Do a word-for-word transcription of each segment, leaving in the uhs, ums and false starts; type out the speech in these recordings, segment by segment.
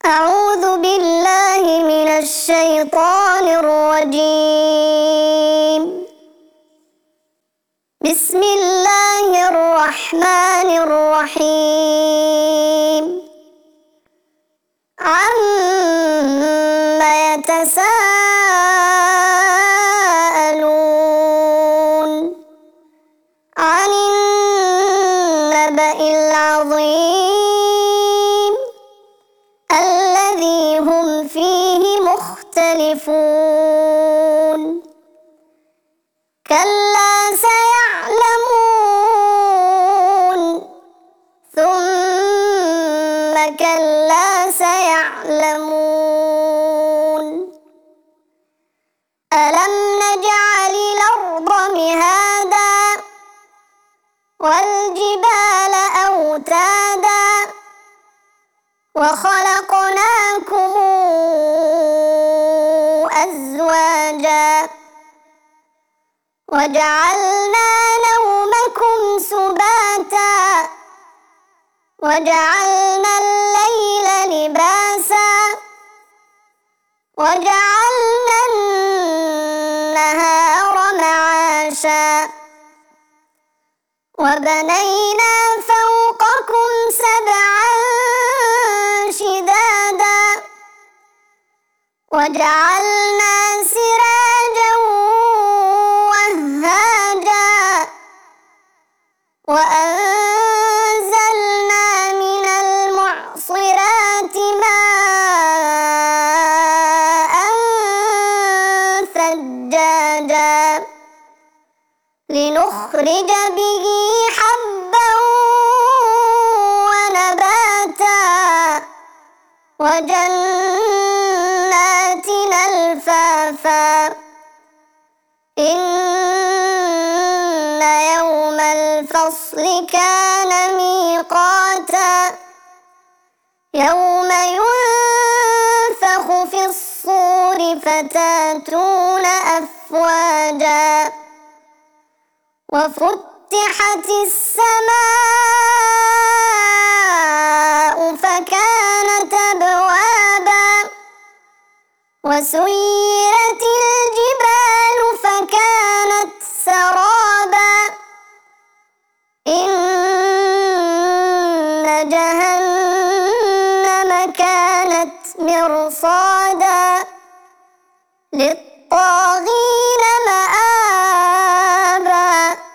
أعوذ بالله من الشيطان الرجيم. بسم الله الرحمن الرحيم. عَمَّ يتساءلون عن النبأ العظيم الذي هم فيه مختلفون كلا سيعلمون ثم كلا سيعلمون ألم نجعل الأرض مهادا والجبال أوتادا وخلقناكم أزواجا وجعلنا نومكم سباتا وجعلنا الليل لباسا وجعلنا النهار معاشا وبنينا فوقكم سبعا شدادا وجعلنا سراجا وهاجا وأنزلنا من المعصرات ماء ثجاجا لنخرج به حبا ونباتا وجنات ألفافا إن يوم الفصل كان ميقاتا يوم ينفخ في الصور فتاتون أفواجا وفتحت السماء فكانت أبوابا وسيرت الجبال فكانت سرابا إن جهنم كانت مرصادا للطاغين مآبا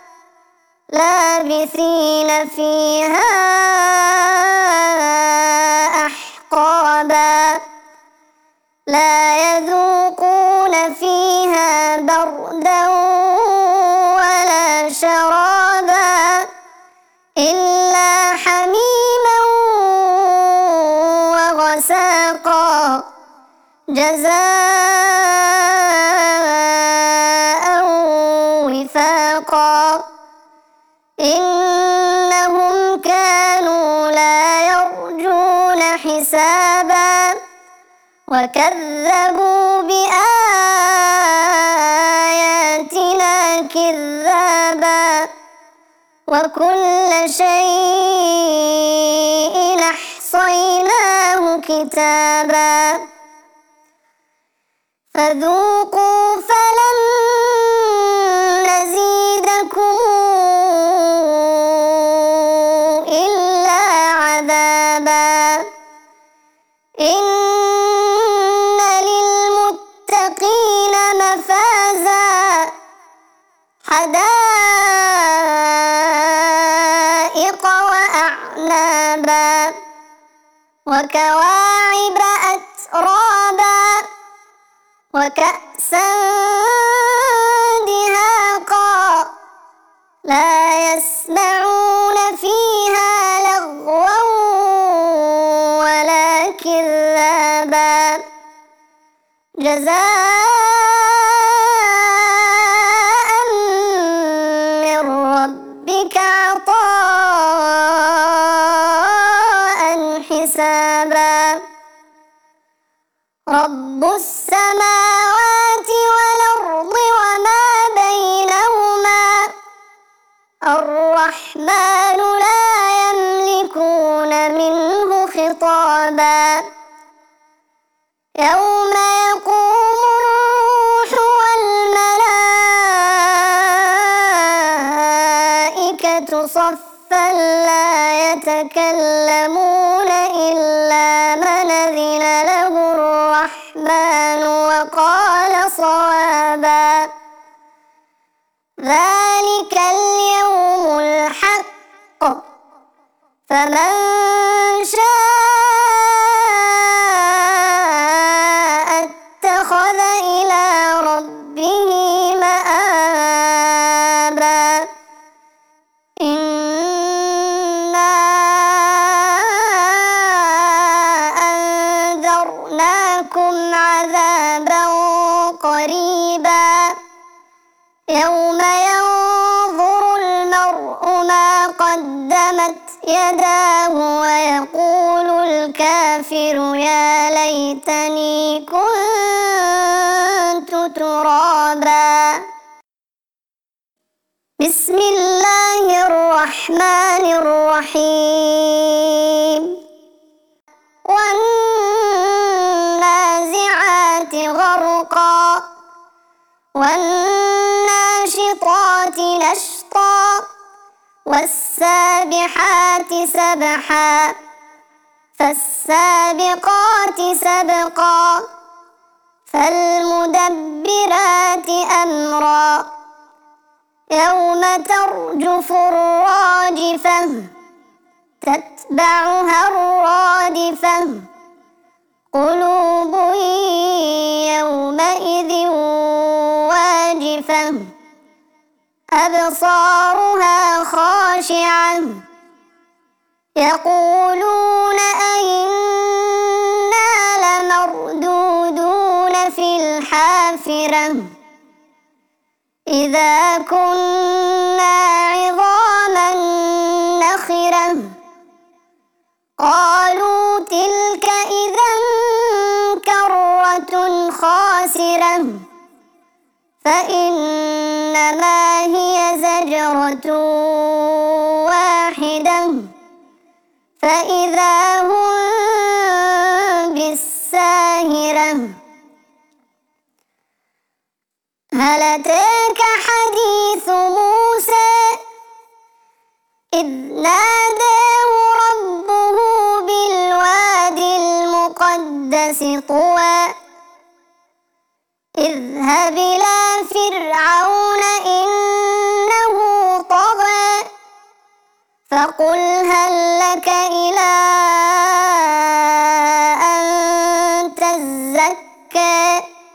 لابثين فيها أحقابا لا يذوقون فيها بردا ولا شرابا إلا حميما وغساقا جزاء وفاقا إنهم كانوا لا يرجون حسابا وكذبوا بآياتنا كذابا وكل شيء أحصيناه كتابا فذوقوا فلن نزيدكم إلا عذابا إن للمتقين مفازا حدائق وأعنابا وكواعب أترابا وكأسا دهاقا لا يسمعون فيها لغوا ولا كذابا جزاء من ربك عطاء حسابا رب السماوات والأرض وما بينهما الرحمن لا يملكون منه خطابا يوم يقوم الروح والملائكة صفا لا يتكلمون إلا من أذن له الرحمن وقال صوابا ذلك اليوم الحق فمن شاء اتخذ إلى ربه مآبا إنا أنذرناكم عذابا قريبا يوم ينظر المرء ما قدمت يداه ويقول الكافر يا ليتني كنت ترابا. بسم الله الرحمن الرحيم والنازعات غرقا والناشطات نشطا والسابحات سبحا فالسابقات سبقا فالمدبرات أمرا يوم ترجف الراجفة تتبعها الرادفة قلوب يومئذ واجفة أبصارها خاشعة يقولون أئنا لمردودون في الحافرة إذا كنا عظاما نخرة قالوا تلك إذا كرة خاسرة فإنما هي زجرة واحدة فإذا هم بالساهرة. هل أتاك حديث موسى إذ ناداه ربه بالواد المقدس طوى اذهب إلى فرعون إنه طغى فقل هل لك إلى أن تزكى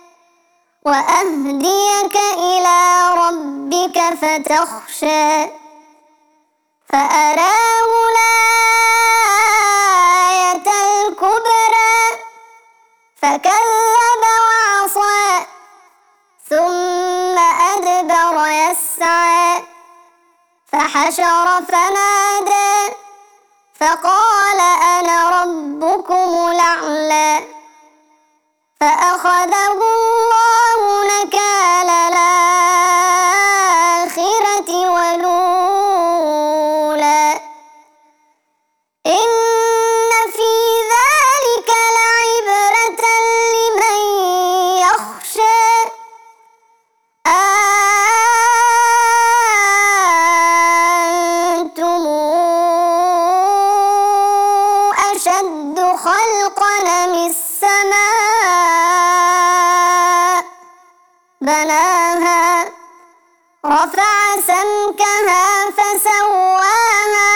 وأهديك إلى ربك فتخشى فأراه الآية الكبرى فكذب وعصى ثم أدبر يسعى فحشر فنادى فقال أنا ربكم الأعلى فأخذه الله نكال الآخرة والأولى إن في ذلك لعبرة لمن يخشى أأنتم أشد خلقا أم السماء بناها رفع سمكها فسواها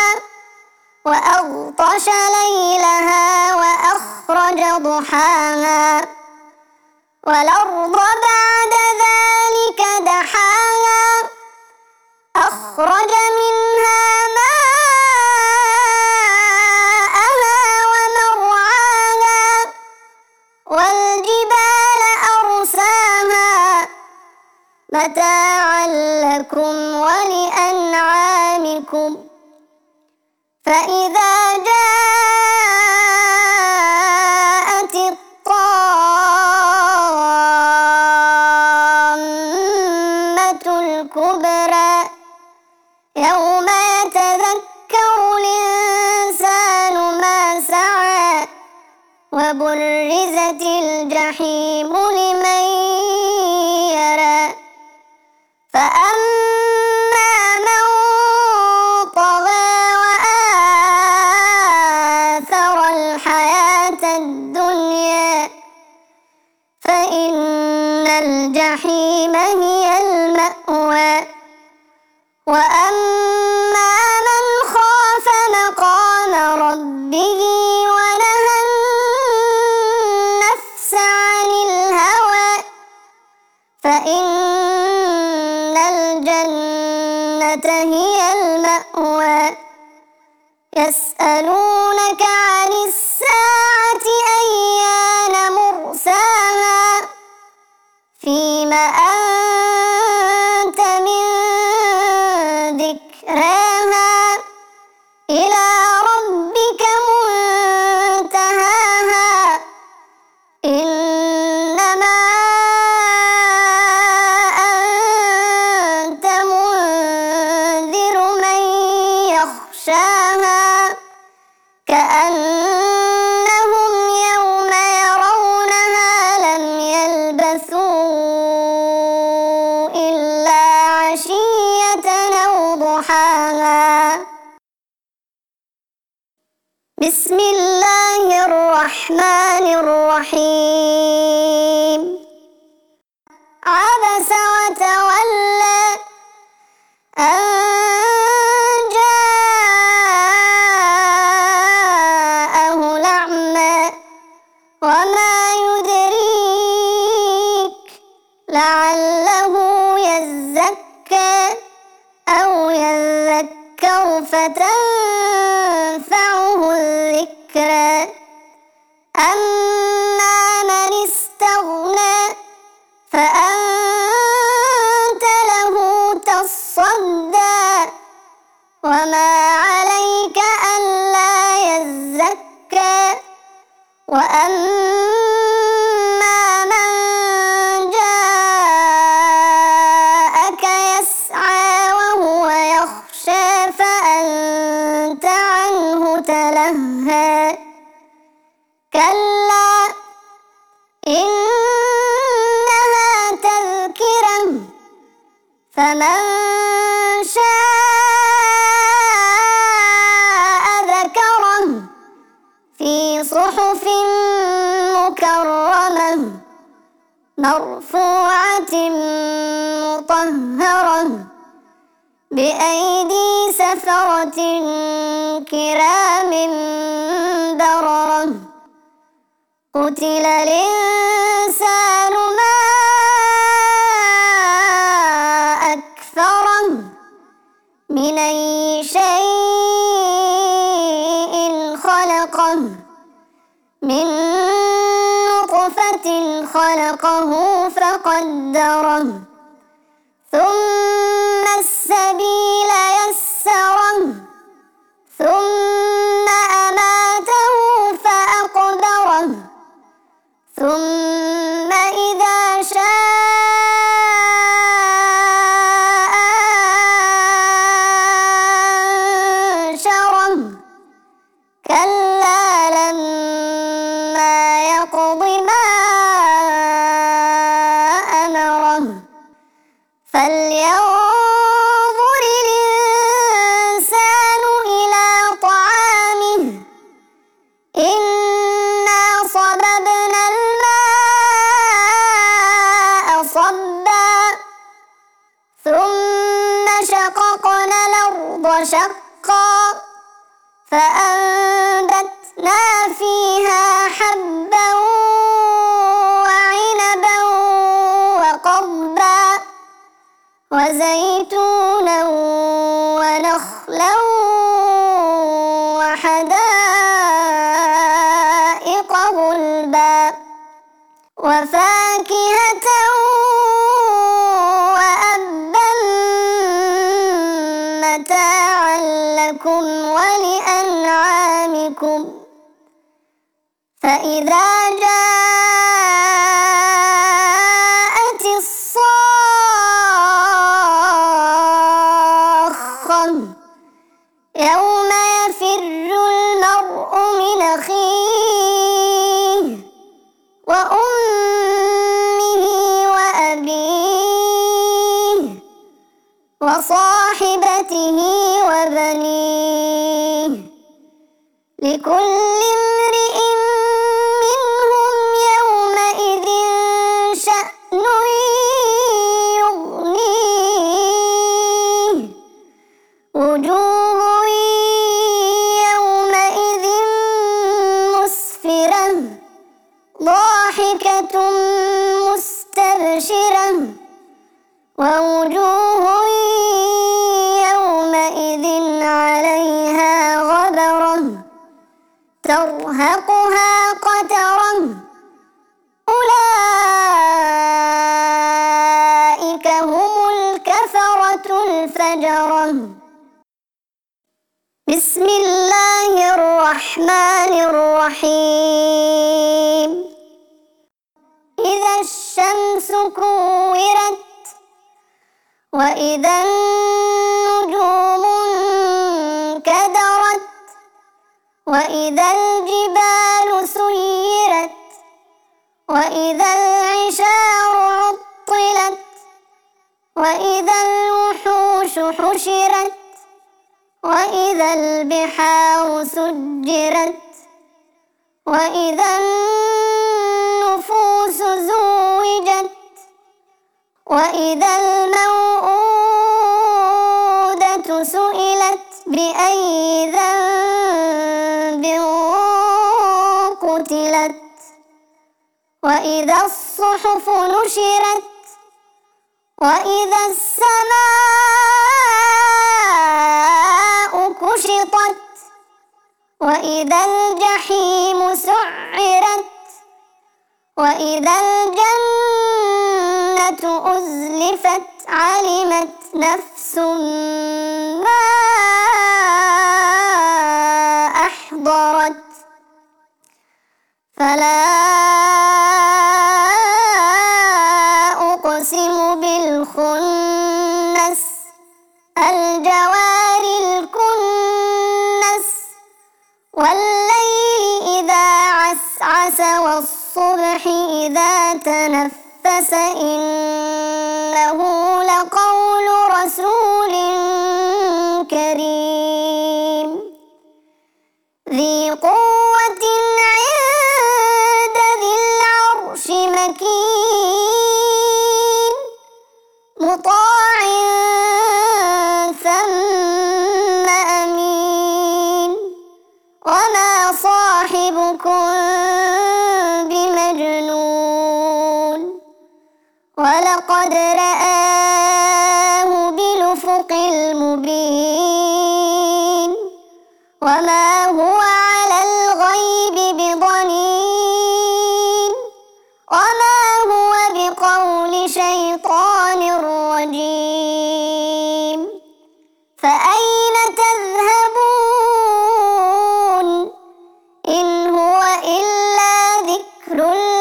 وأغطش ليلها وأخرج ضحاها والأرض بعد ذلك دحاها أخرج منها ماءها ومرعاها والجبال أرساها متاعا لكم ولأنعامكم فإذا جاءت الطامة الكبرى يوم يتذكر الإنسان ما سعى وبعث وبرزت الجحيم لمن يرى فأما من طغى وآثر الحياة الدنيا فإن الجحيم هي المأوى وأما من خاف مقام ربه ونهى النفس عن الهوى فإن الجنة هي المأوى يسألونك عن الساعة أيان مرساها فيم أنت من ذكراها إلى ربك منتهاها إنما أنت منذر من يخشاها كأنهم يوم يرونها لم يلبثوا إلا عشية أو ضحاها. بسم الله الرحمن الرحيم عبس وتولى أن جاءه الأعمى وما يدريك لعله يزكى أو يذكر فتنفعه الذكرى أما من استغنى فأنت له تصدى وما عليك ألا يزكى وأما من جاءك يسعى وهو يخشى فأنت عنه تلهى كلا إنها تذكرة فمن شاء ذكره في صحف مكرمة مرفوعة مطهرة بأيدي سفرة كرام بررة قتل الإنسان ما أكفره من أي شيء خلقه من نطفة خلقه فقدره ثم السبيل يسره ثم أماته فأقبره ثم إذا شاء أنشره كلا لما يقض ما أمره فلينظر الإنسان إلى طعامه إنا صببنا الماء صبا ثم شققنا الأرض شقا فأنبتنا فيها حبا وعنبا وقضبا وزيتونا ونخلا وحدائق غلبا وفاكهة وأبا متاعا لكم ولأنعامكم فإذا جاءت الصاخة يوم يفر المرء من أخيه وصاحبته وبنيه لكل امرئ منهم يومئذ شأن يغنيه وجوه يومئذ مسفرة ضاحكة مستبشرة ووجوه يومئذ عليها غبرة ترهقها قترة أولئك هم الكفرة الفجرة. بسم الله الرحمن الرحيم. إذا الشمس كورت وإذا النجوم انكدرت وإذا الجبال سيرت وإذا العشار عطلت وإذا الوحوش حشرت وإذا البحار سجرت وإذا النفوس زوجت وإذا الموءودة سئلت بأي ذنب قتلت وإذا الصحف نشرت وإذا السماء كشطت وإذا الجحيم سعرت وإذا الجنة أزلفت علمت نفس ما أحضرت فلا أقسم بالخنس الجوار الكنس والليل إذا عسعس والصبح إذا تنفس إنه لقول رسول كريم ذي قوة عند ذي العرش مكين مطاع ثم أمين وما صاحبكم بمجنون ولقد رآه بالأفق المبين وما هو على الغيب بضنين وما هو بقول شيطان رجيم فأين تذهبون إن هو إلا ذكر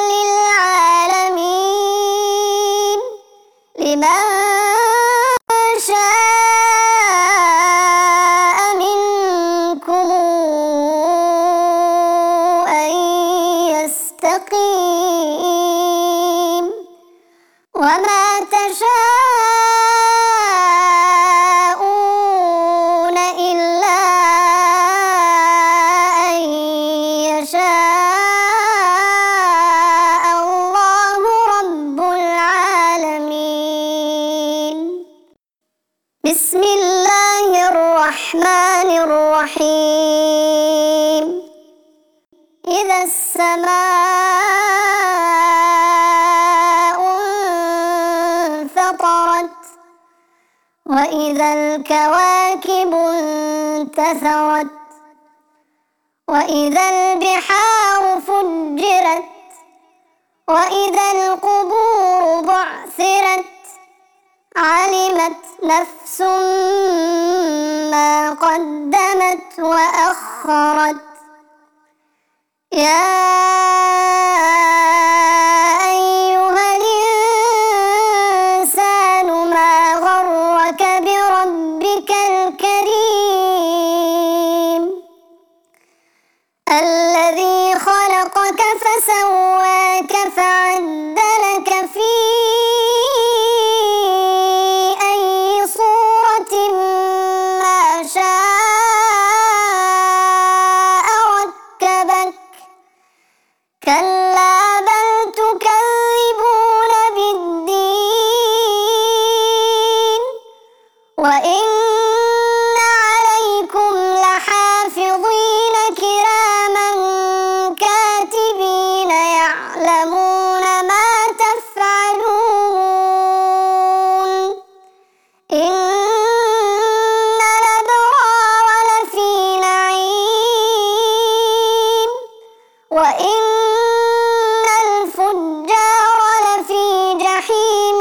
للعالمين لمن شاء منكم أن يستقيم وما تشاءون إلا أن يشاء الله رب العالمين. بسم الله الرحمن الرحيم. إذا السماء انفطرت وإذا الكواكب انتثرت وإذا البحار فجرت وإذا القبور بعثرت علمت نفس ما قدمت وأخرت يا أيها الإنسان ما غرك بربك الكريم الذي خلقك فسواك فعدلك في أي صورة كلا بل تكذبون بالدين وإن عليكم لحافظين كراما كاتبين يعلمون ما تفعلون إن الأبرار لفي نعيم وإن الفجار لفي جحيم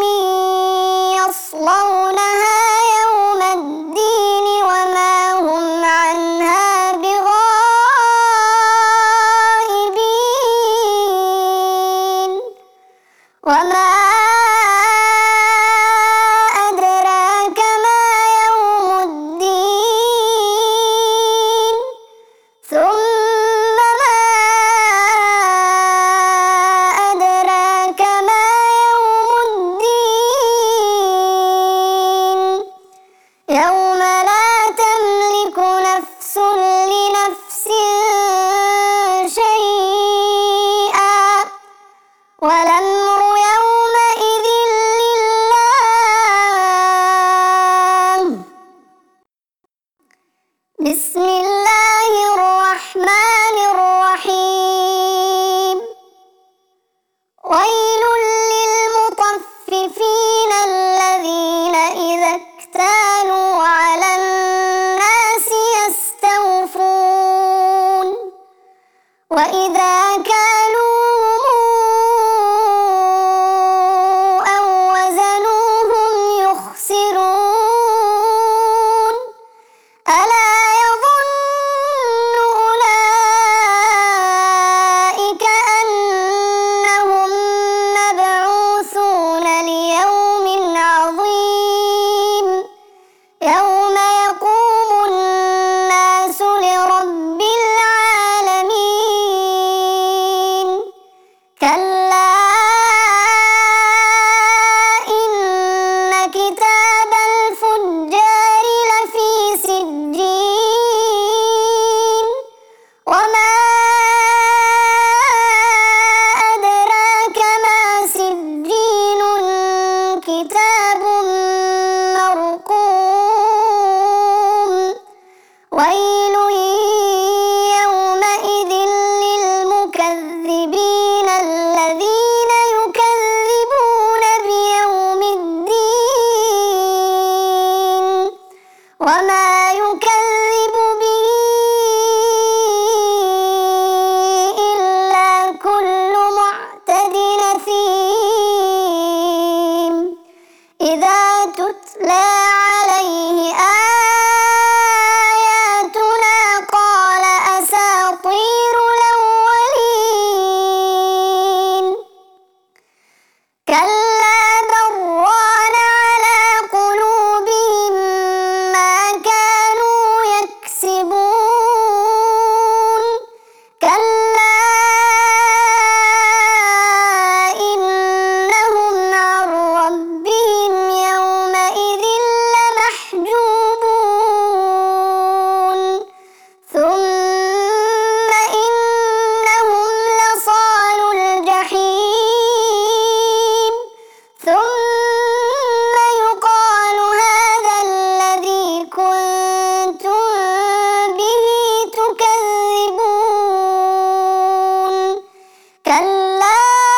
يصلونها يوم الدين وما هم عنها بغائبين وما أدراك ما يوم الدين ثم ما أدراك ما يوم الدين يوم لا تملك نفس لنفس شيئا والأمر يومئذ لله. بسم الله الرحمن الرحيم ويل للمطففين الذين إذا اكتالوا على الناس يستوفون وإذا كالوهم أو وزنوهم يخسرون ألا يظن أولئك أنهم مبعوثون ليوم عظيم يوم يقوم الناس لرب العالمين كلا إن كتاب الفجار لفي سجين وما أدراك ما سجين كتاب مرقوم ويل يومئذ للمكذبين الذين يكذبون بيوم الدين وما يكذب به إلا كل معتد أثيم إذا تتلى عليه آياتنا قال أساطير الأولين كلا بل ران على قلوبهم ما كانوا يكسبون كلا إنهم عن ربهم يومئذ لمحجوبون ثم إنهم لصالوا الجحيم ثم يقال هذا الذي كنتم به تكذبون كلا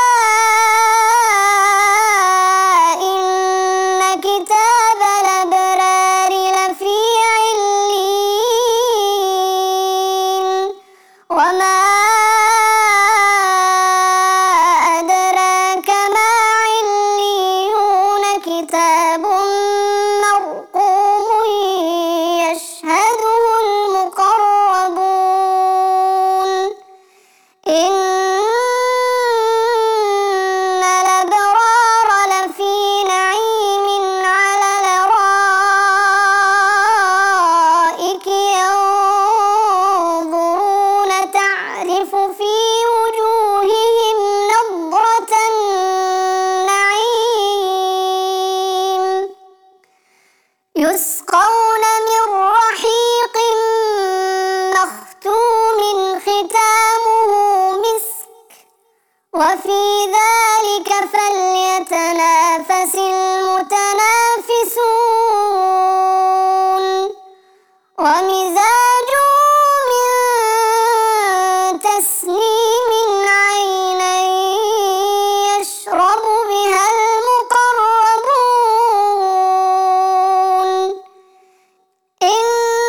إن كتاب الأبرار لفي عليين وما أدراك ما عليون كتاب مرقوم يشهده المقربون إن وفي ذلك فليتنافس المتنافسون ومزاجه من تسنيم عينا يشرب بها المقربون إن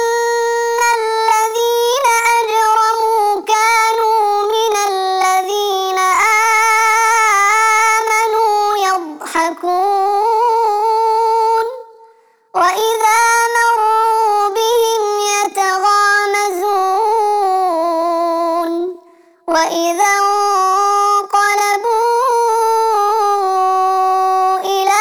الذين أجرموا كانوا من الذين آمنوا يضحكون وإذا مروا بهم يتغامزون وإذا انقلبوا إلى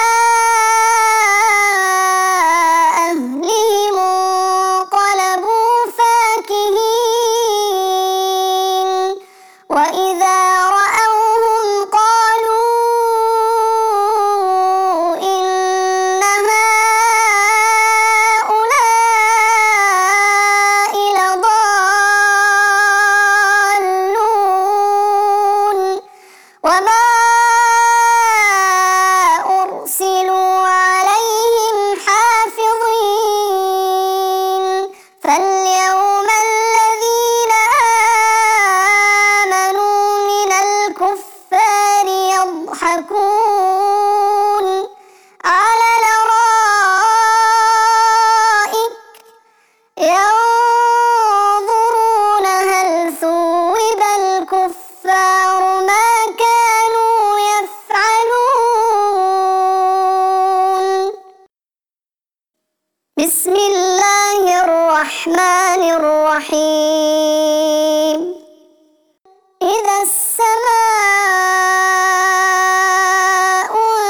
أهلهم انقلبوا فاكهين وإذا رأوهم قالوا إن هؤلاء لضالون وما أرسلوا عليهم حافظين فاليوم الذين آمنوا من الكفار يضحكون على الأرائك ينظرون هل ثوب الكفار ما كانوا يفعلون. بسم الله الرحمن الرحيم إذا السماء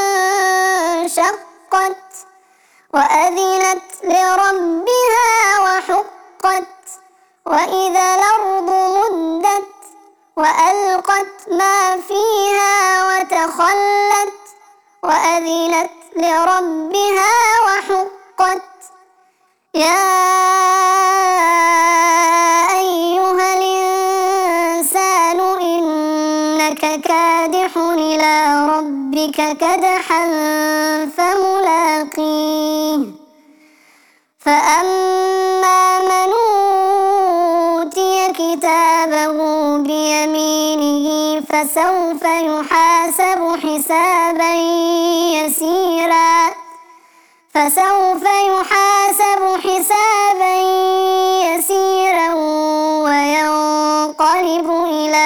انشقت وأذنت لربها وحقت وإذا الأرض مدت وألقت ما فيها وتخلت وأذنت لربها وحقت يا أيها الإنسان إنك كادح إلى ربك كدحا فملاقيه فأما من أوتي كتابه بيمينه فسوف يحاسب حسابا يسيرا فسوف يحاسب حسابا يسيرا وينقلب إلى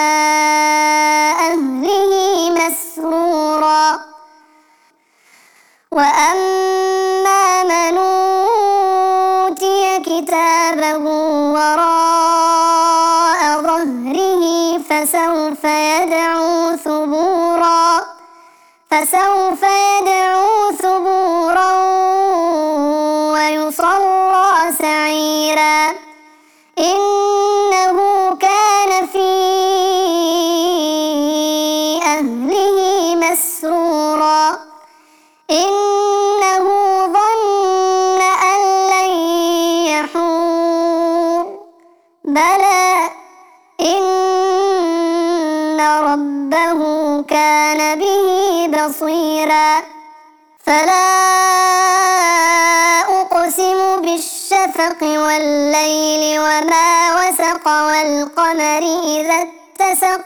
أهله مسرورا وأما من أوتي كتابه وراء ظهره فسوف يدعو ثبورا فسوف يدعو ثبورا ويصلى سعيرا إنه كان في أهله مسرورا إنه ظن أن لن يحور بلى إن ربه كان به بصيرا فلا أقسم بالشفق والليل وما وسق والقمر إذا اتسق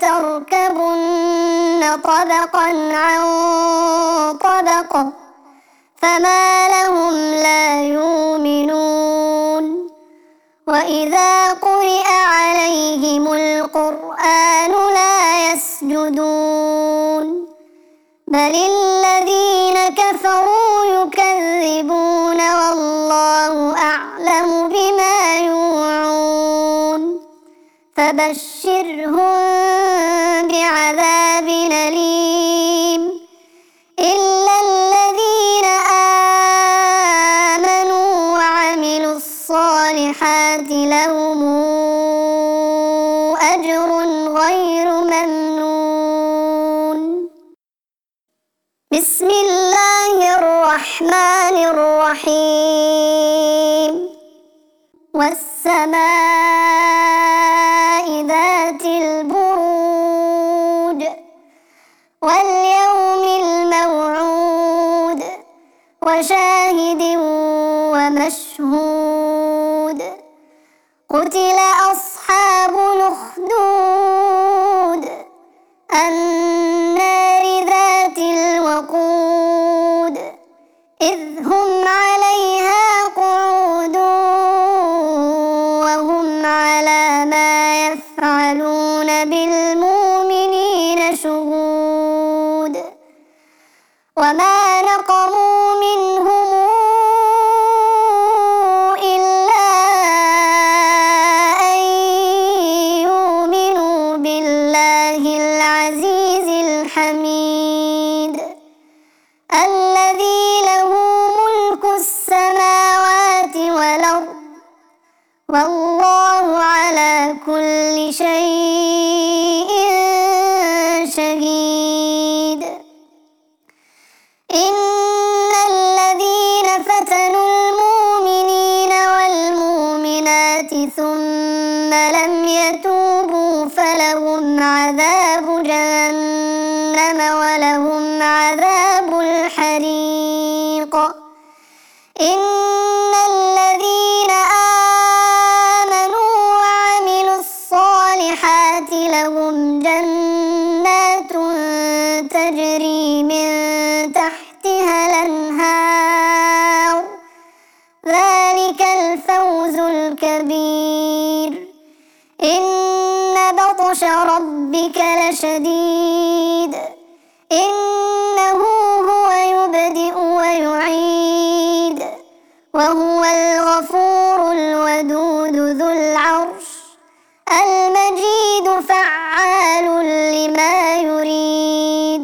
لتركبن طبقا عن طبق فما لهم لا يؤمنون وإذا قرئ عليهم القرآن لا يسجدون بل الذين كفروا يكذبون والله أعلم بما يوعون فبشرهم بعذاب أليم إلا الذين آمنوا وعملوا الصالحات لهم أجر غير ممنون. بسم الله الرحمن الرحيم والسماء ذات البروج وشاهد ومشهود قتل أصحاب الأخدود النار ذات الوقود إذ هم عليها قعود وهم على ما يفعلون بالمؤمنين شهود وما نقموا منهم إلا أن يؤمنوا بالله العزيز الحميد الذي له ملك السماوات والأرض والله على كل شيء شهيد إن الذين فتنوا المؤمنين والمؤمنات ثم لم يتوبوا فلهم عذاب جهنم ولهم عذاب الحريق إن الذين آمنوا وعملوا الصالحات لهم جنات تجري من تحتها الأنهار ذلك الفوز الكبير إن بطش ربك لشديد إنه هو يبدئ ويعيد وهو الغفور الودود ذو العرش المجيد فعال لما يريد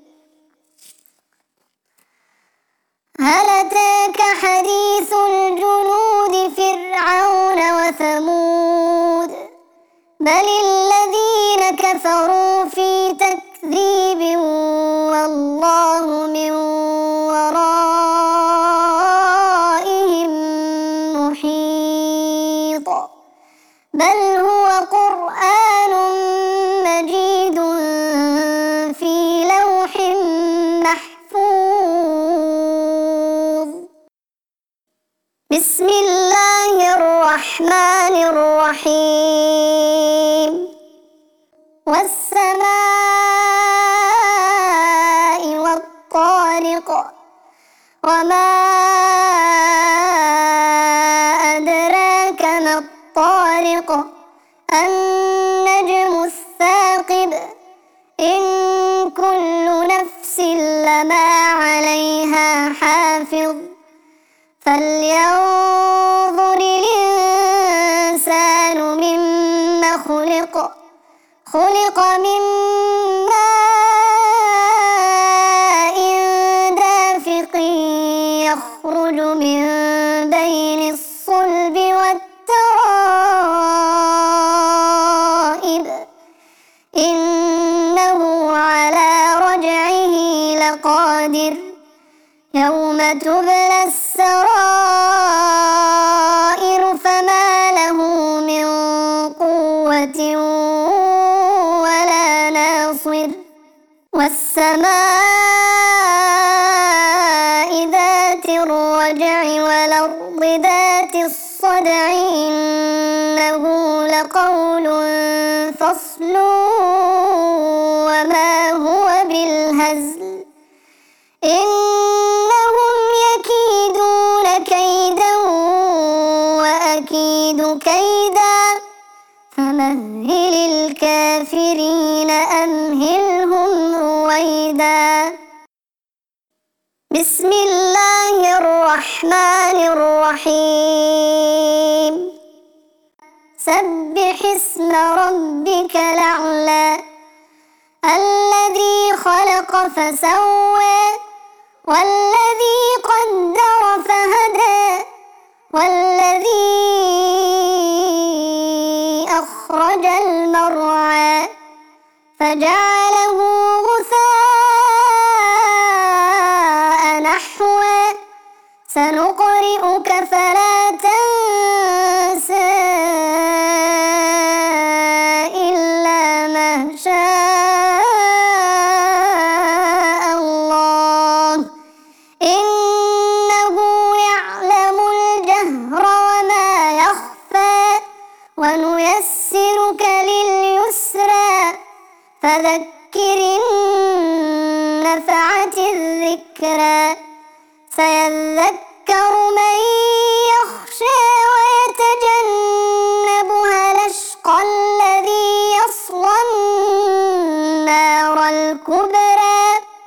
هل أتاك حديث الجنود فرعون وثمود بل الذين كفروا في تكذيب والله من ورائهم محيط بل هو قرآن مجيد في لوح محفوظ بسم الله الرحمن الرحيم والسماء والطارق وما أدراك ما الطارق النجم الثاقب إن كل نفس لما عليها حافظ فلينظر الإنسان مما خلق خلق من ماء دافق يخرج من بين الصلب والترائب إنه على رجعه لقادر يوم تبلى السرائر فما له من قوة ولا ناصر والسماء ذات الرجع والأرض ذات الصدع إنه لقول فصل وما هو بالهزل إنهم يكيدون كيدا وأكيد كيدا فمهل الكافرين أمهلهم رويدا بسم الله الرحمن الرحيم سبح اسم ربك الأعلى الذي خلق فسوى والذي قدر فهدى والذي أخرج المرعى فجعله غثاء نحوا سنقرئك فلا تنسى إلا ما شاء الله إنه فذكر إن نفعت الذكرى سيذكر من يخشى ويتجنبها الأشقى الذي يصلى النار الكبرى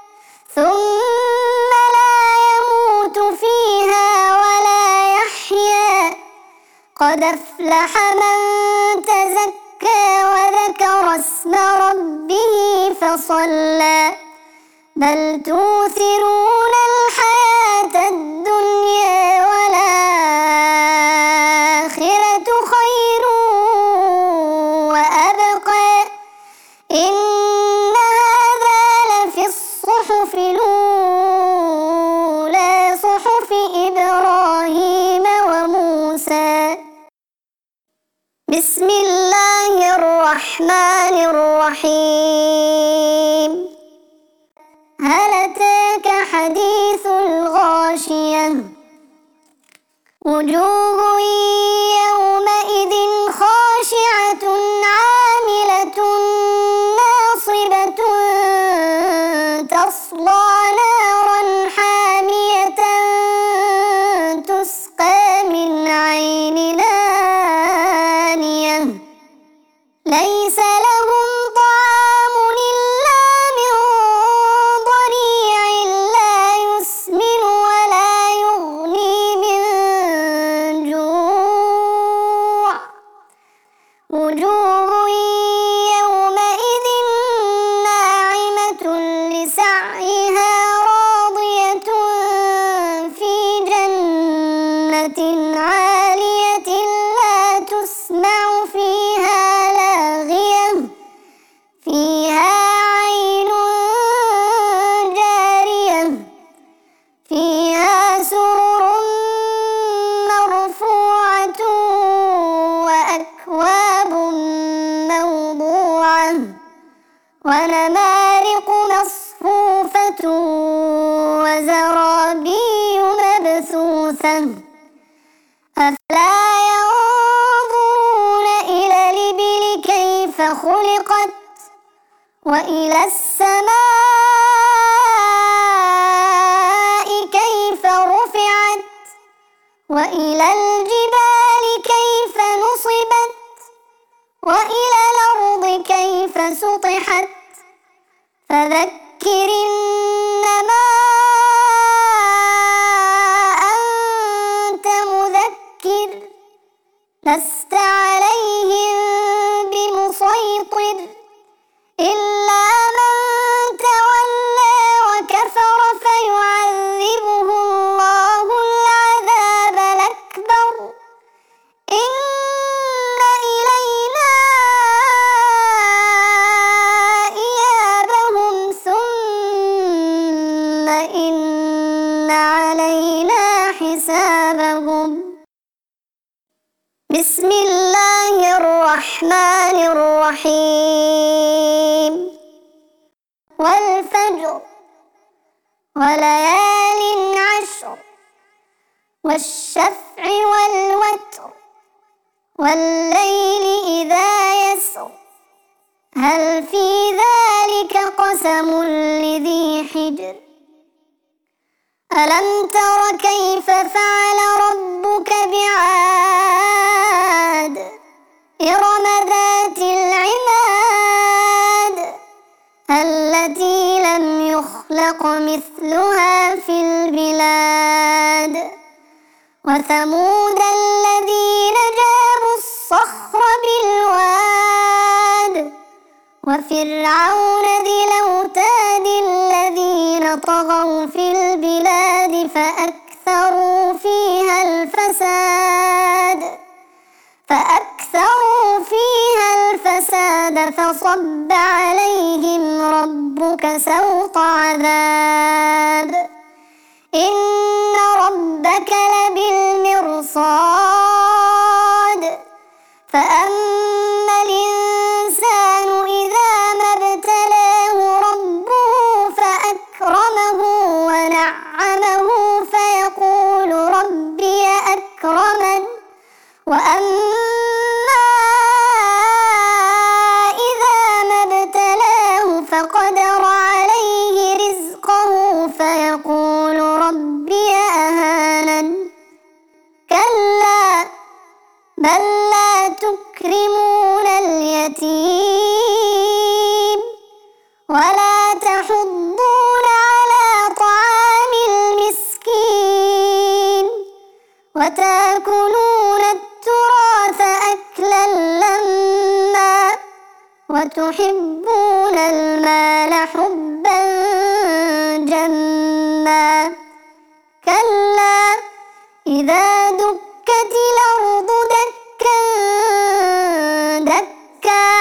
ثم لا يموت فيها ولا يحيا قد أفلح من تزكى وذكر اسم ربه فصلى بل توثرون الحياة الدنيا والآخرة خير وأبقى إن هذا لفي الصحف الأولى صحف إبراهيم وموسى. بسم الله الرحمن الرحيم. هل أتاك حديث الغاشية وجوه يومئذ خاشعة عاملة ناصبة تصلى نارا حامية تسقى من عين آنية ليس لهم طعام إلا من ضريع لا يسمن ولا يغني من جوع وجوه يومئذ ناعمة لسعيها راضية في جنة عالية لا تسمع فيها لاغية فيها عين جارية فيها سرر مرفوعة وأكواب موضوعة ونمارق مصفوفة وزرابي مبثوثة أفلا ينظرون إلى الإبل كيف خلقت وإلى السماء كيف رفعت وإلى الجبال كيف نصبت وإلى الأرض كيف سطحت فذكر إنما أنت مذكر لست عليهم بمسيطر إلا من تولى وكفر فيعذبه الله العذاب الأكبر إن إلينا إيابهم ثم إن علينا حسابهم. بسم الله الرحمن الرحيم. والفجر وليال عشر والشفع والوتر والليل إذا يسر هل في ذلك قسم لذي حجر ألم تر كيف فعل ربك بعاد إرم ذات العماد التي لم يخلق مثلها في البلاد وثمود الذين جابوا الصخر بالواد وفرعون ذي الأوتاد الذين طغوا في البلاد فأكثروا فيها الفساد فأكثروا فيها الفساد فصب عليهم ربك سوط عذاب إن ربك لبالمرصاد فأما الإنسان إذا ما ابتلاه ربه فأكرمه ونعمه فيقول ربي أكرمن وأما إذا ما ابتلاه تكرمون اليتيم ولا تحضون على طعام المسكين وتأكلون التراث أكلا لما وتحبون المال حبا جما كلا إذا دكت الأرض دكا دكا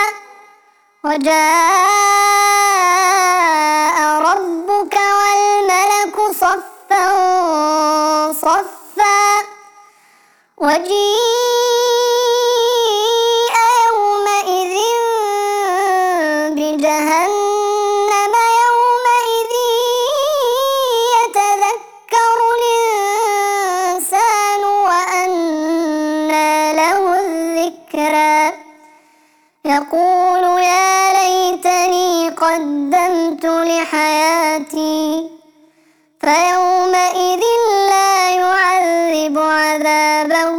وجاء ربك والملك صفا صفا وجيء يومئذ بجهنم يومئذ يتذكر الإنسان وأنى له الذكرى يقول يا ليتني قدمت لحياتي فيومئذ لا يعذب عذابه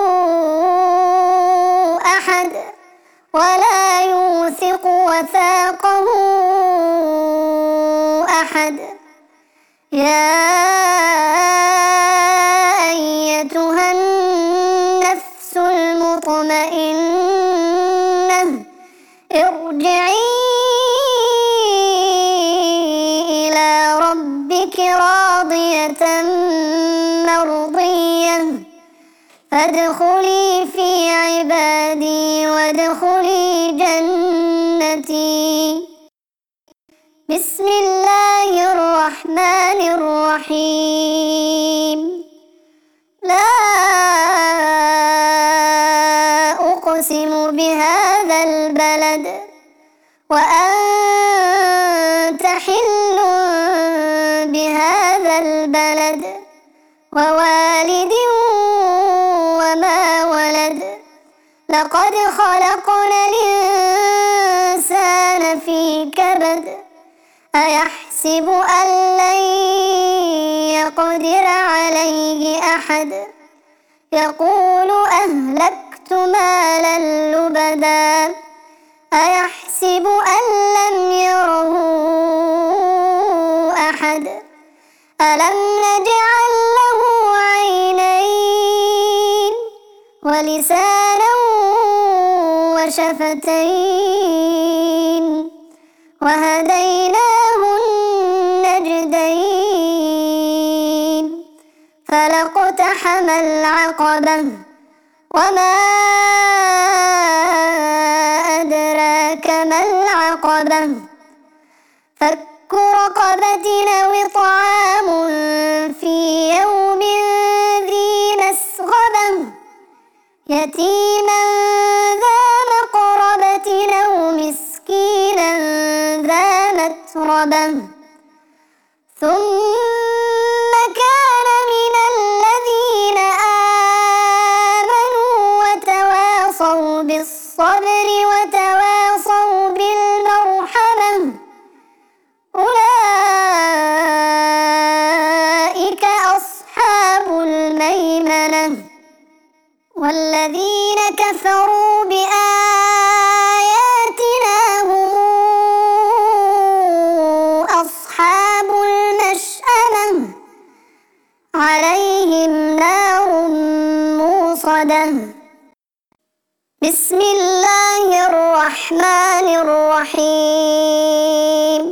أحد ولا يوثق وثاقه أحد يا أيتها النفس المطمئنة ارجعي إلى ربك راضية مرضية فادخلي في عبادي وادخلي جنتي. بسم الله الرحمن الرحيم. لا أقسم بهذا البلد وأنت حل بهذا البلد ووالد وما ولد لقد خلقنا الإنسان في كبد أيحسب أن لن يقدر عليه أحد يقول أهلكت مالا لبدا أيحسب أن لم يره أحد ألم نجعل له عينين ولسانا وشفتين وهديناه النجدين فلاقتحم العقبة وما أدراك ما العقبة فك رقبة أو إطعام في يوم ذي مسغبة يتيما ذا مقربة أو مسكينا ذا متربة ثم كان من الذين آمنوا وتواصوا بالصبر وتواصوا بالمرحمة أولئك أصحاب الميمنة والذين كفروا بآياتنا هم أصحاب المشأمة عليهم نار موصدة. بسم الله الرحمن الرحيم.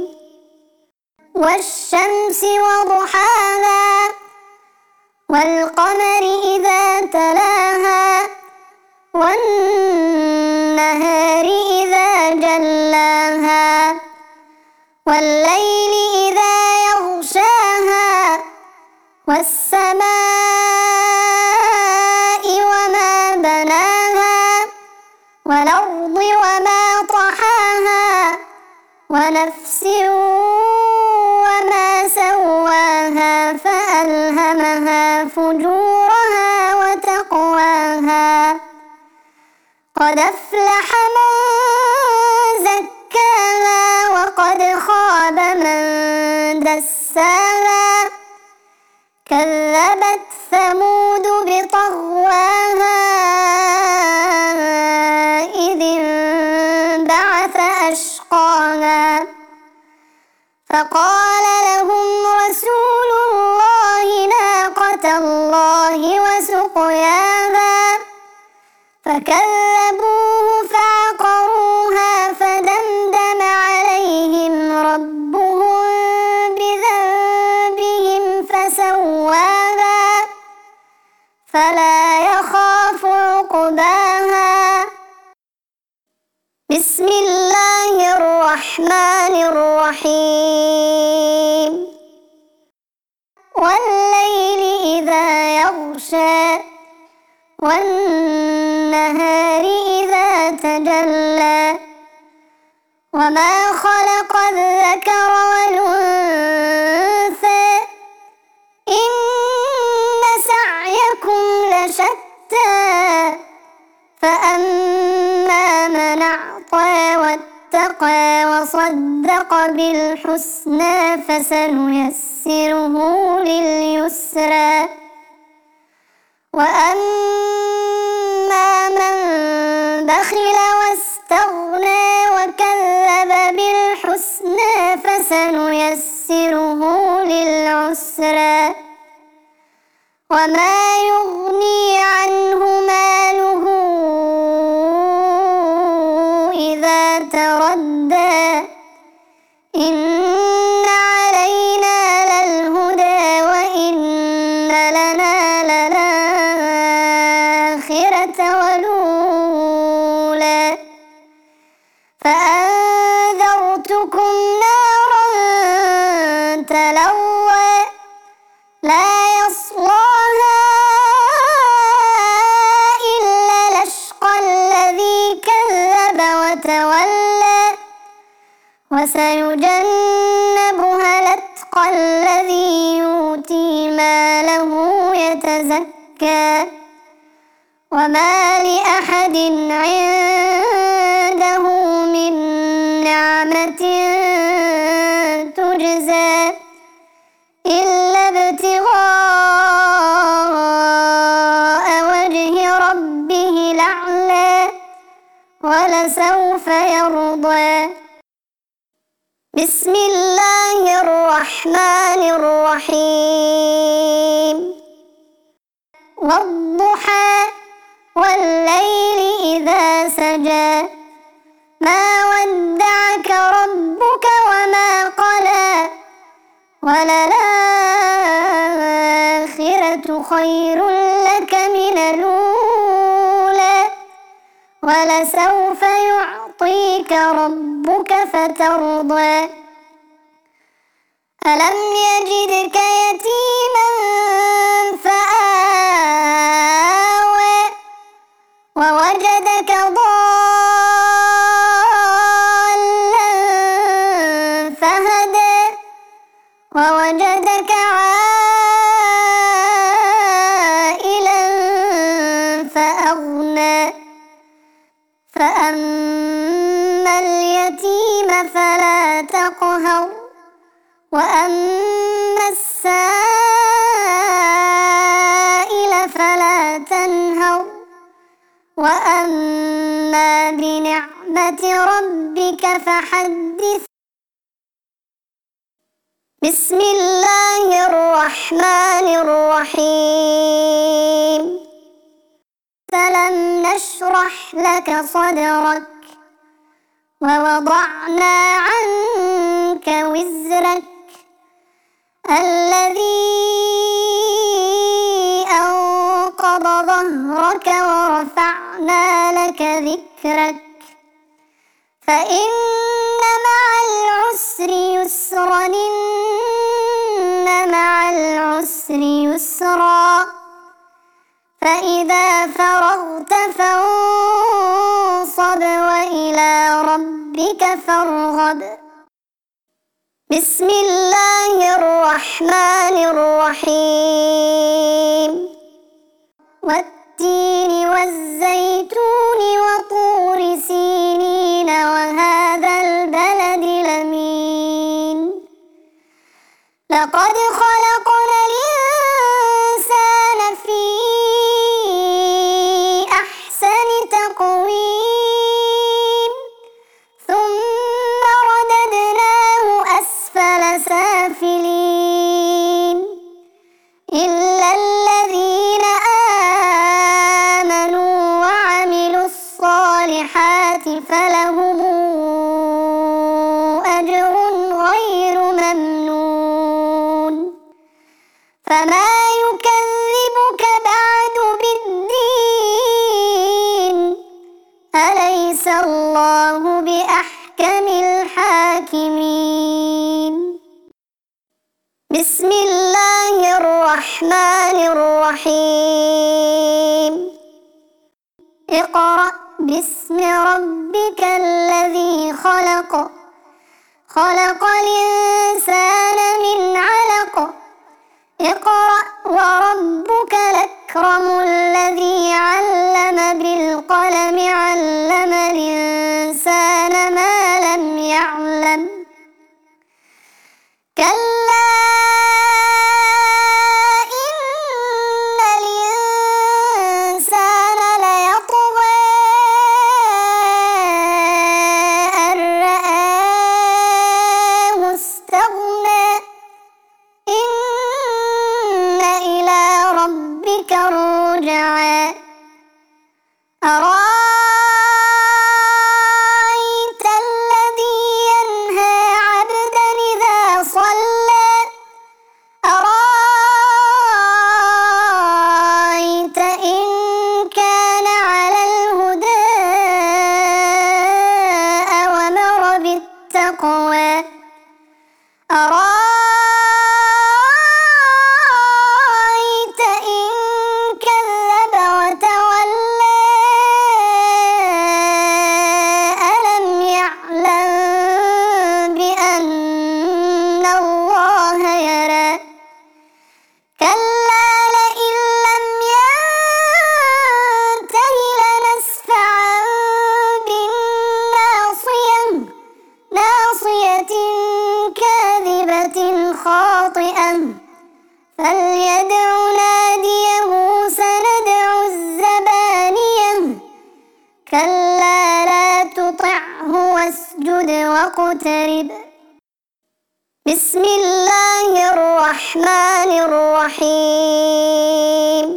والشمس وضحاها والقمر إذا تلاها والنهار إذا جلاها والليل إذا يغشاها والسماء وما بناها والأرض وما طحاها ونفس وما سواها فألهمها فجورها وتقواها قد أفلح من زكاها وقد خاب من دساها كذبت ثمود بطغواها فقال لهم رسول الله ناقة الله وسقياها فكذبوه فعقروها فدمدم عليهم ربهم بذنبهم فسواها فلا يخاف عقباها. بسم الله الرحمن الرحيم. والليل إذا يغشى والنهار إذا تجلى وما خلق الذكر والأنثى إن سعيكم لشتى فأما من أعطى واتقى وصدق بالحسنى فسنيسره لليسرى وأما من بخل واستغنى وكذب بالحسنى فسنيسره للعسرى وما يغني عنه ماله إذا تردى إن علينا للهدى وإن لنا للآخرة والأولى فأنذرتكم نارا تلوى لا يصلاها إلا الأشقى الذي كذب وتولى وسيجنبها الأتقى الذي يؤتي ماله يتزكى وما لأحد عنده من نعمة تجزى إلا ابتغاء وجه ربه الأعلى ولسوف يرضى. بسم الله الرحمن الرحيم. والضحى والليل إذا سجى ما ودعك ربك وما قلى وللآخرة خير لك من الأولى ولسوف يعطيك ربك فترضى. ألم يجدك يتيما فآوى ووجدك ضالا فهدى ووجدك عائلا فأغنى فأما اليتيم فلا تقهر وأما السائل فلا تنهر وأما بنعمة ربك فحدث. بسم الله الرحمن الرحيم. فلم نشرح لك صدرك ووضعنا عنك وزرك الذي أنقض ظهرك ورفعنا لك ذكرك فإن مع العسر يسرا إن مع العسر يسرا فإذا فرغت فانصب وإلى ربك فارغب. بسم الله الرحمن الرحيم. والتين والزيتون وطور سينين وهذا البلد الأمين لقد خلقنا الإنسان في أحسن تقويم ثم رددناه أسفل فما يكذبك بعد بالدين أليس الله بأحكم الحاكمين بسم الله الرحمن الرحيم اقرأ باسم ربك الذي خلق خلق الإنسان من علق اقرأ وربك الأكرم الذي علم بالقلم علم الإنسان ما لم يعلم كلا إن الإنسان ليطغى أن رآه استغنى إن إلى ربك الرجعى أرأيت الذي ينهى عبدا إذا صلى أرأيت إن كان على الهدى أو أمر بالتقوى أرأيت إن كذب وتولى ألم يعلم بأن الله يرى كلا لئن لم ينته لنسفعا بالناصية ناصية كاذبة خاطئة فليدع ناديه سندع الزبانية كلا لا تطعه واسجد واقترب بسم الله الرحمن الرحيم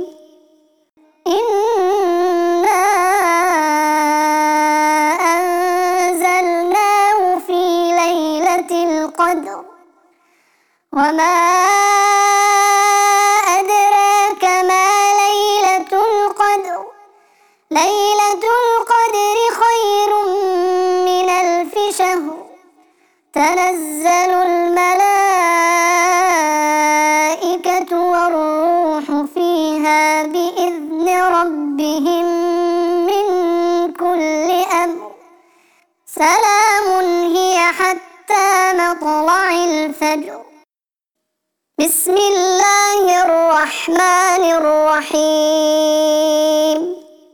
إنا أنزلناه في ليلة القدر وما أدراك ما ليلة القدر ليلة القدر خير من ألف شهر تنزل الملائكة والروح فيها بإذن ربهم من كل أمر سلام هي حتى مطلع الفجر بسم الله الرحمن الرحيم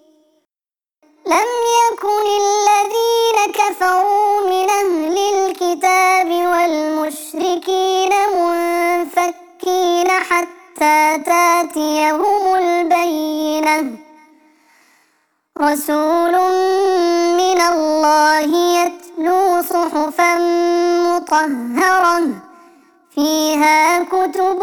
لم يكن الذين كفروا من أهل الكتاب والمشركين منفكين حتى تاتيهم البينة رسول من الله يتلو صحفا مطهرة فيها كتب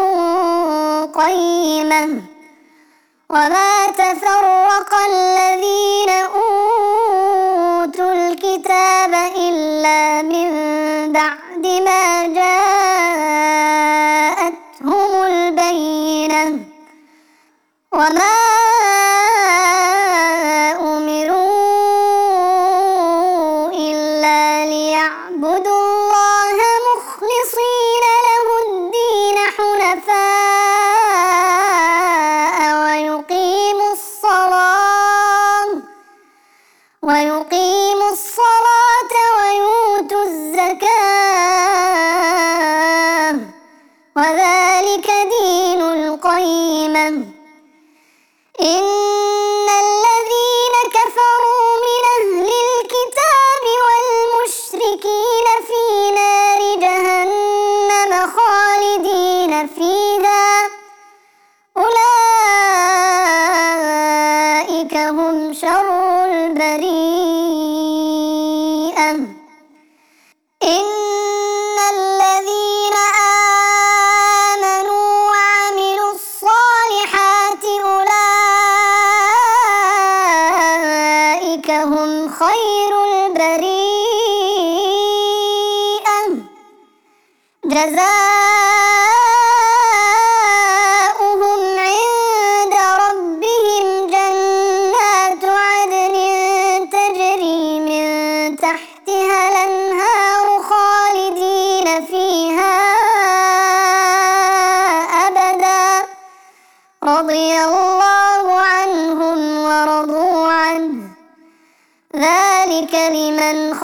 قيمة وما تفرق الذين أوتوا الكتاب إلا من بعد ما جاءتهم البينة وما أمروا إلا ليعبدوا الله مخلصين له الدين حنفاء ويقيموا الصلاة ويقيموا الصلاة ويؤتوا الزكاة وذلك دين القيمة إن الذين كفروا من أهل الكتاب والمشركين في نار جهنم خالدين فيها أولئك هم شر البريئة إن الذين آمنوا وعملوا الصالحات أولئك هم خير البريئة جزاؤهم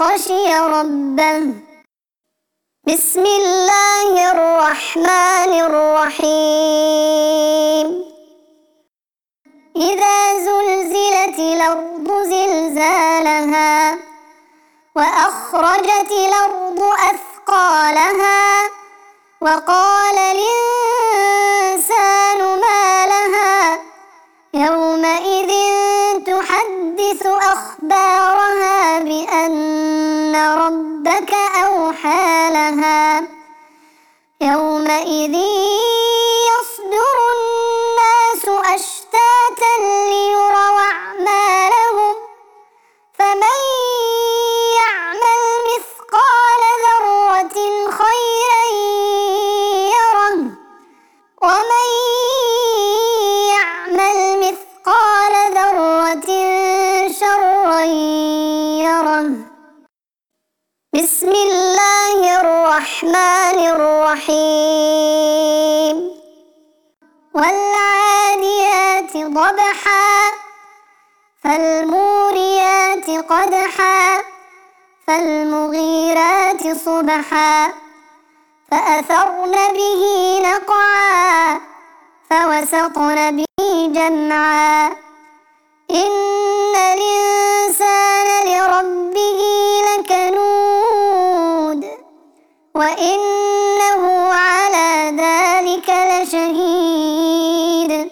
خشي ربه. بسم الله الرحمن الرحيم. إذا زلزلت الأرض زلزالها وأخرجت الأرض أثقالها وقال الإنسان ما لها يومئذ تحدث أخبارها بأن ربك أوحى لها. يومئذ يصدر الناس أشتاتا ليروا أعمالهم فمن يعمل مثقال ذرة خيرا يره ومن يعمل مثقال ذرة شرا يره. بسم الله الرحمن الرحيم. والعاديات ضبحا فالموريات قدحا فالمغيرات صبحا فأثرن به نقعا فوسطن به جمعا. إن الإنسان لربه لكنود وإنه على ذلك لشهيد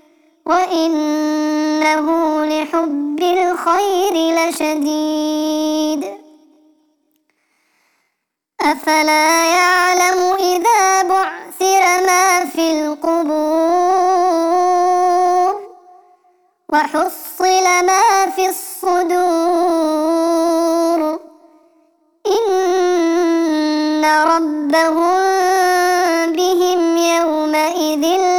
وإنه لحب الخير لشديد. أفلا يعلم إذا بعثر ما في القبور وحصل ما في الصدور إن ربهم بهم يومئذ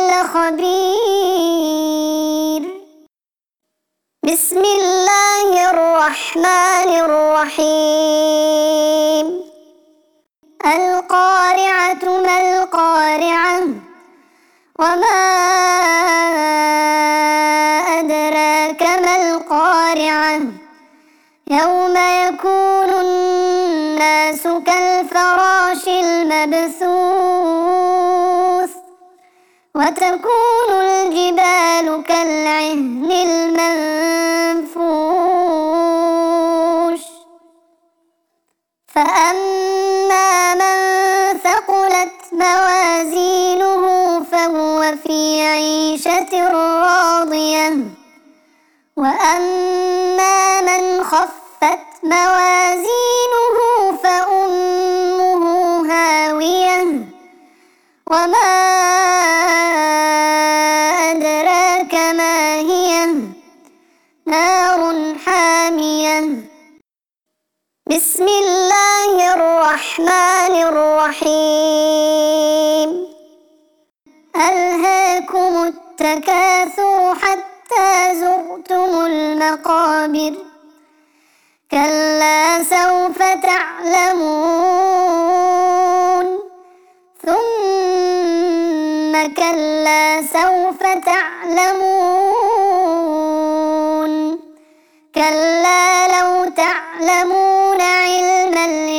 لخبير. بسم الله الرحمن الرحيم. القارعة ما القارعة وما أدراك ما القارعة يوم يكون الناس كالفراش المبثوث وتكون الجبال كالعهن المنفوش. فأما من ثقلت موازينه فهو في عيشة راضية وأما من خفت موازينه فأمه هاوية وما أدراك ما هي نار حامية. بسم الله الرحمن الرحيم. ألهاكم التكاثر حتى زرتم المقابر كلا سوف تعلمون ثم كلا سوف تعلمون كلا لو تعلمون علم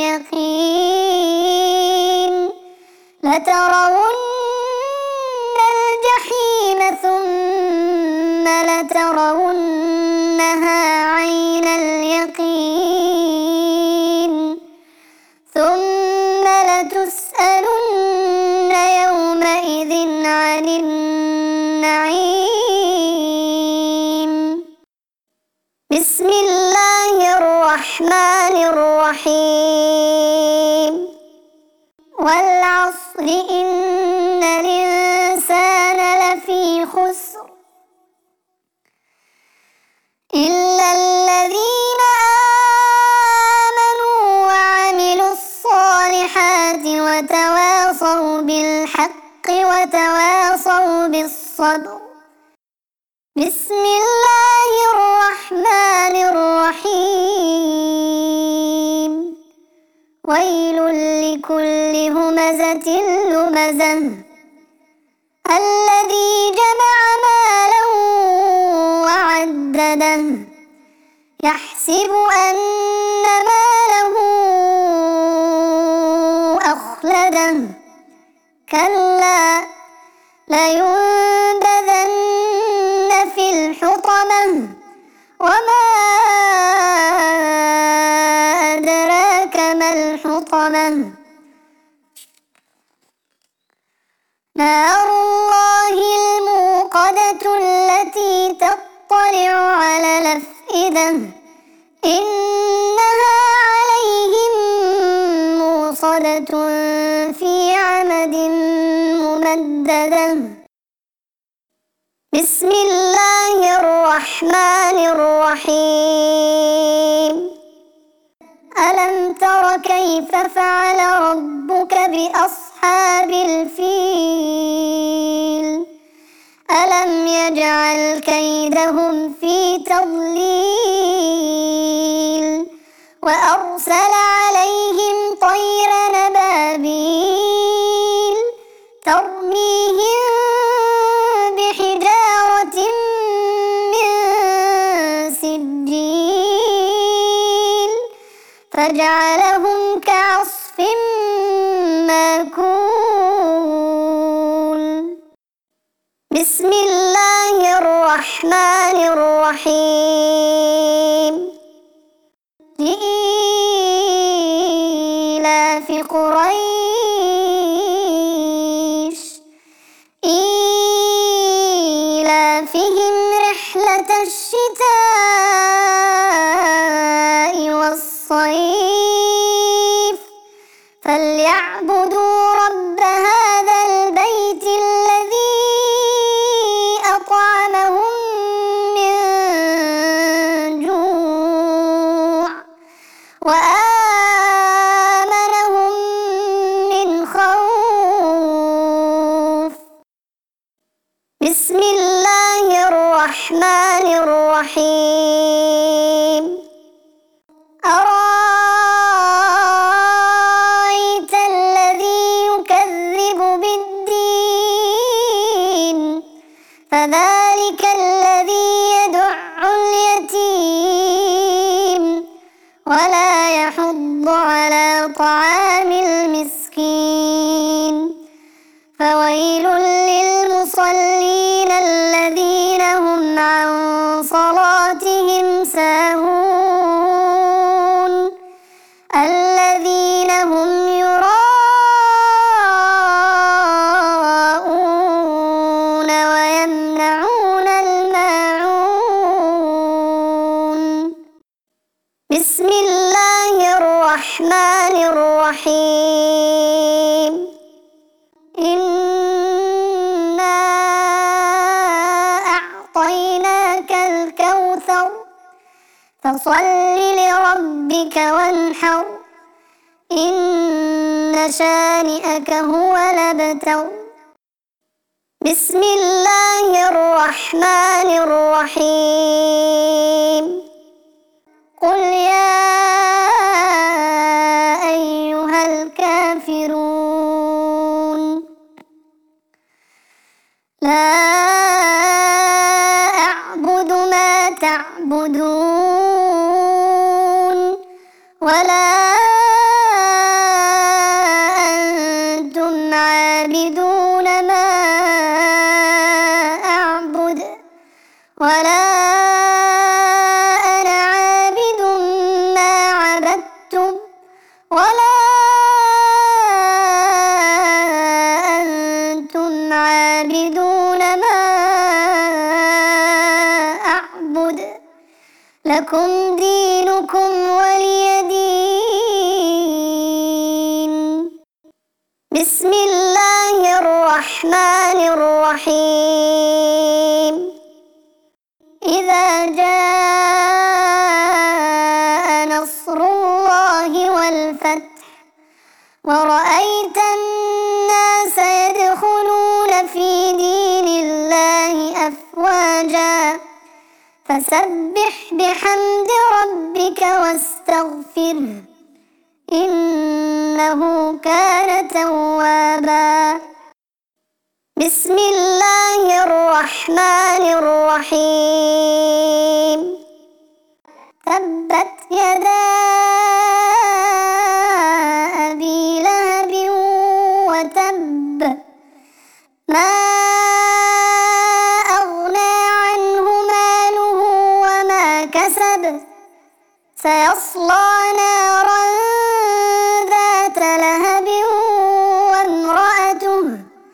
اليقين لترون الجحيم ثم لترونها عين اليقين ثم لتسألن يومئذ عن النعيم. بسم الله الرحمن الرحيم. والعصر إن الإنسان لفي خسر إلا الذين آمنوا وعملوا الصالحات وتواصوا بالحق وتواصوا بالصبر. بسم الله الرحمن الرحيم. ويل لكل همزة لمزة الذي جمع مالا وعدده يحسب أن ماله أخلده كلا لينبذن في الحطمة وما أدراك ما الحطمة نار الله الموقدة التي تطلع على الأفئدة إنها عليهم موصدة في عمد ممددة بسم الله الرحمن الرحيم ألم تر كيف فعل ربك بأصحاب الفيل ألم يجعل كيدهم في تضليل وأرسل عليهم طيرا أبابيل ترميهم بحجارة من سجيل فجعلهم كعصف مأكول بسم الله الرحمن الرحيم لإيلاف قريش إيلافهم رحلة الشتاء والصيف فليعبدوا رب هذا البيت الذي أطعمهم من جوع وآمنهم من خوف بسم الله الرحمن الرحيم أرأيت الذي يكذب بالدين فذلك الذي يدع اليتيم ولا يحض على طعام المسكين فويل للمصلين الذين هم عن صلاتهم ساهون الذين هم يراءون ويمنعون الماعون بسم الله الرحمن الرحيم إنا أعطيناك الكوثر فصل لربك وانحر إن شانئك هو الأبتر بسم الله الرحمن الرحيم قل يا أيها الكافرون لا أعبد ما تعبدون ولا أنتم عابدون ما أعبد ولا أنا عابد ما عبدتم ولا أنتم عابدون ما أعبد لكم دينكم ولي دين بسم الله الرحمن الرحيم إذا جاء نصر الله والفتح ورأيت الناس يدخلون في دين الله أفواجا فسبح بحمد ربك واستغفره إنه كان توابا بسم الله الرحمن الرحيم تبت يدا أبي لهب وتب ما أغنى عنه ماله وما كسب سيصلى نارا ذات لهب وامرأته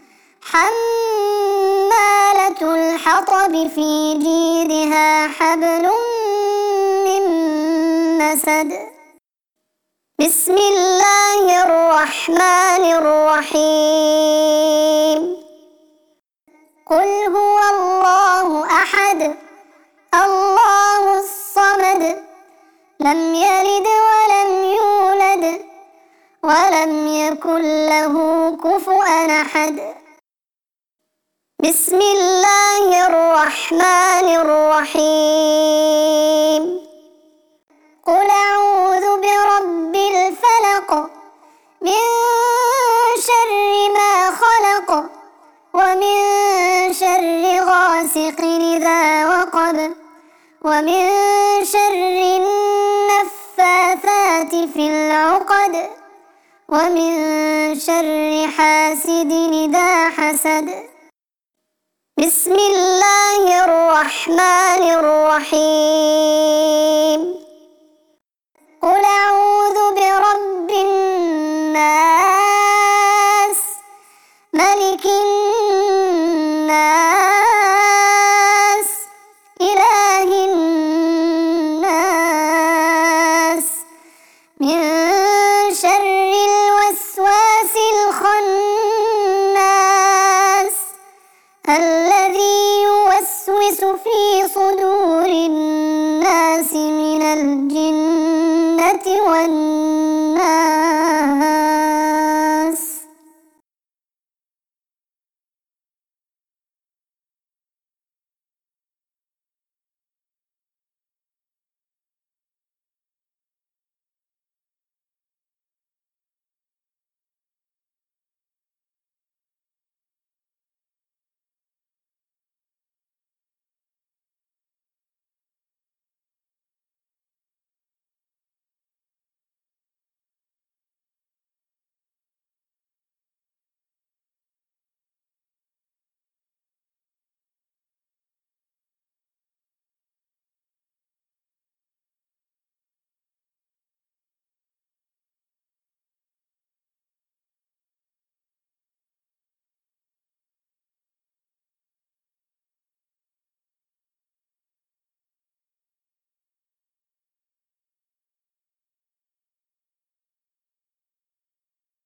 حمالة الحطب في جيدها حبل من مسد. بسم الله الرحمن الرحيم. قل هو الله أحد الله الصمد لم يلد ولم يولد ولم يكن له كفؤا أحد. بسم الله الرحمن الرحيم. قل أعوذ برب الفلق من شر ما خلق ومن شر غاسق إذا وقب ومن شر النفاثات في العقد ومن شر حاسد إذا حسد. بسم الله الرحمن الرحيم. قل أعوذ برب الناس ملك الناس إله الناس من شر الوسواس الخناس الذي يوسوس في صدور الناس من الجنة والناس.